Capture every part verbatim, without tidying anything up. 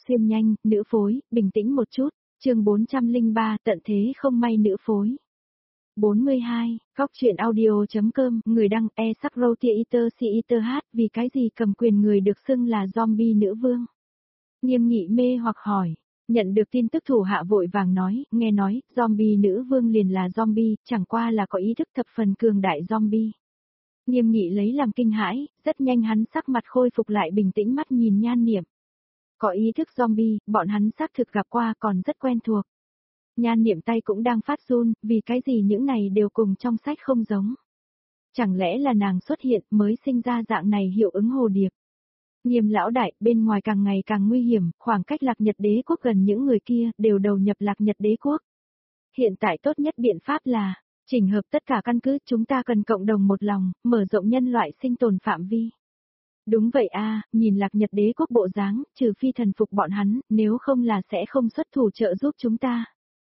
xuyên nhanh, nữ phối, bình tĩnh một chút, chương bốn trăm lẻ ba tận thế không may nữ phối. bốn mươi hai, góc truyện audio.com, người đăng e sắc roti iter si iter hát, vì cái gì cầm quyền người được xưng là zombie nữ vương. Nghiêm Nghị mê hoặc hỏi, nhận được tin tức thủ hạ vội vàng nói, nghe nói, zombie nữ vương liền là zombie, chẳng qua là có ý thức thập phần cường đại zombie. Nghiêm Nghị lấy làm kinh hãi, rất nhanh hắn sắc mặt khôi phục lại bình tĩnh mắt nhìn Nhan Niệm. Có ý thức zombie, bọn hắn xác thực gặp qua còn rất quen thuộc. Nhan Niệm tay cũng đang phát run, vì cái gì những này đều cùng trong sách không giống. Chẳng lẽ là nàng xuất hiện mới sinh ra dạng này hiệu ứng hồ điệp. Nghiêm lão đại, bên ngoài càng ngày càng nguy hiểm, khoảng cách Lạc Nhật Đế quốc gần những người kia đều đầu nhập Lạc Nhật Đế quốc. Hiện tại tốt nhất biện pháp là chỉnh hợp tất cả căn cứ, chúng ta cần cộng đồng một lòng, mở rộng nhân loại sinh tồn phạm vi. Đúng vậy a, nhìn Lạc Nhật Đế quốc bộ dáng, trừ phi thần phục bọn hắn, nếu không là sẽ không xuất thủ trợ giúp chúng ta.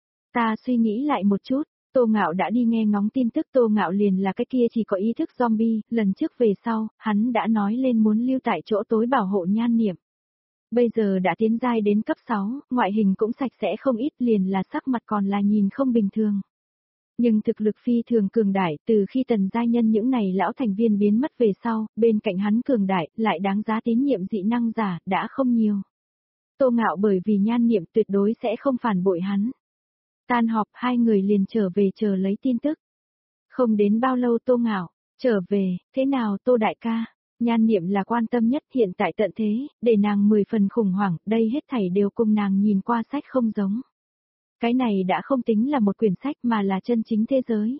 Ta suy nghĩ lại một chút, Tô Ngạo đã đi nghe ngóng tin tức, Tô Ngạo liền là cái kia chỉ có ý thức zombie, lần trước về sau, hắn đã nói lên muốn lưu tại chỗ tối bảo hộ Nhan Niệm. Bây giờ đã tiến giai đến cấp sáu, ngoại hình cũng sạch sẽ không ít, liền là sắc mặt còn là nhìn không bình thường. Nhưng thực lực phi thường cường đại, từ khi tần giai nhân những này lão thành viên biến mất về sau, bên cạnh hắn cường đại, lại đáng giá tín nhiệm dị năng giả, đã không nhiều. Tô Ngạo bởi vì Nhan Niệm tuyệt đối sẽ không phản bội hắn. Tan họp hai người liền trở về chờ lấy tin tức. Không đến bao lâu Tô Ngạo, trở về, thế nào Tô đại ca? Nhan Niệm là quan tâm nhất hiện tại tận thế, để nàng mười phần khủng hoảng, đây hết thảy đều cùng nàng nhìn qua sách không giống. Cái này đã không tính là một quyển sách mà là chân chính thế giới.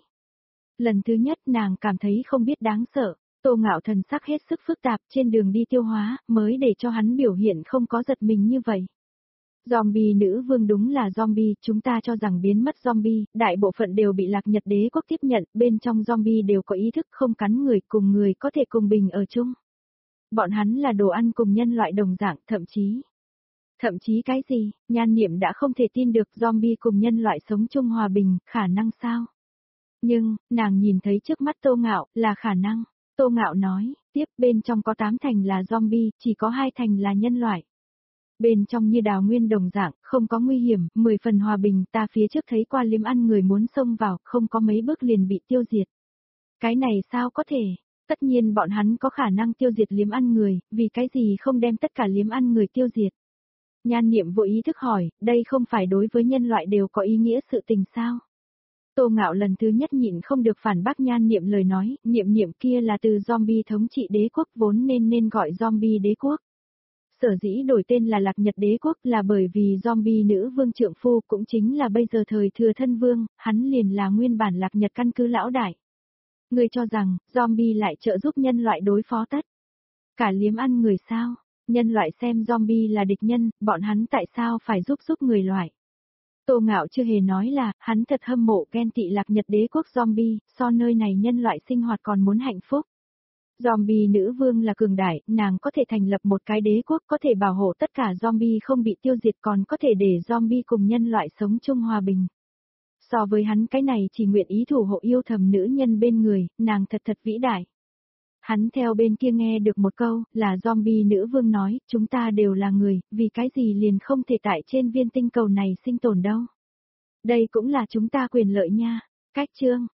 Lần thứ nhất nàng cảm thấy không biết đáng sợ, Tô Ngạo thần sắc hết sức phức tạp trên đường đi tiêu hóa, mới để cho hắn biểu hiện không có giật mình như vậy. Zombie nữ vương đúng là zombie, chúng ta cho rằng biến mất zombie, đại bộ phận đều bị Lạc Nhật Đế quốc tiếp nhận, bên trong zombie đều có ý thức không cắn người, cùng người có thể cùng bình ở chung. Bọn hắn là đồ ăn cùng nhân loại đồng dạng, thậm chí... Thậm chí cái gì, Nhan Niệm đã không thể tin được zombie cùng nhân loại sống chung hòa bình, khả năng sao? Nhưng, nàng nhìn thấy trước mắt Tô Ngạo, là khả năng. Tô Ngạo nói, tiếp bên trong có tám thành là zombie, chỉ có hai thành là nhân loại. Bên trong như đào nguyên đồng dạng, không có nguy hiểm, mười phần hòa bình, ta phía trước thấy qua liếm ăn người muốn xông vào, không có mấy bước liền bị tiêu diệt. Cái này sao có thể? Tất nhiên bọn hắn có khả năng tiêu diệt liếm ăn người, vì cái gì không đem tất cả liếm ăn người tiêu diệt? Nhan Niệm vô ý thức hỏi, đây không phải đối với nhân loại đều có ý nghĩa sự tình sao? Tô Ngạo lần thứ nhất nhịn không được phản bác Nhan Niệm lời nói, Niệm Niệm kia là từ zombie thống trị đế quốc vốn nên nên gọi zombie đế quốc. Sở dĩ đổi tên là Lạc Nhật Đế quốc là bởi vì zombie nữ vương trượng phu cũng chính là bây giờ thời thừa thân vương, hắn liền là nguyên bản Lạc Nhật căn cứ lão đại. Người cho rằng, zombie lại trợ giúp nhân loại đối phó tất. Cả liếm ăn người sao? Nhân loại xem zombie là địch nhân, bọn hắn tại sao phải giúp giúp người loại? Tô Ngạo chưa hề nói là, hắn thật hâm mộ ghen tị Lạc Nhật Đế quốc zombie, so nơi này nhân loại sinh hoạt còn muốn hạnh phúc. Zombie nữ vương là cường đại, nàng có thể thành lập một cái đế quốc, có thể bảo hộ tất cả zombie không bị tiêu diệt, còn có thể để zombie cùng nhân loại sống chung hòa bình. So với hắn cái này chỉ nguyện ý thủ hộ yêu thầm nữ nhân bên người, nàng thật thật vĩ đại. Hắn theo bên kia nghe được một câu, là zombie nữ vương nói, chúng ta đều là người, vì cái gì liền không thể tại trên viên tinh cầu này sinh tồn đâu. Đây cũng là chúng ta quyền lợi nha. Cách chương,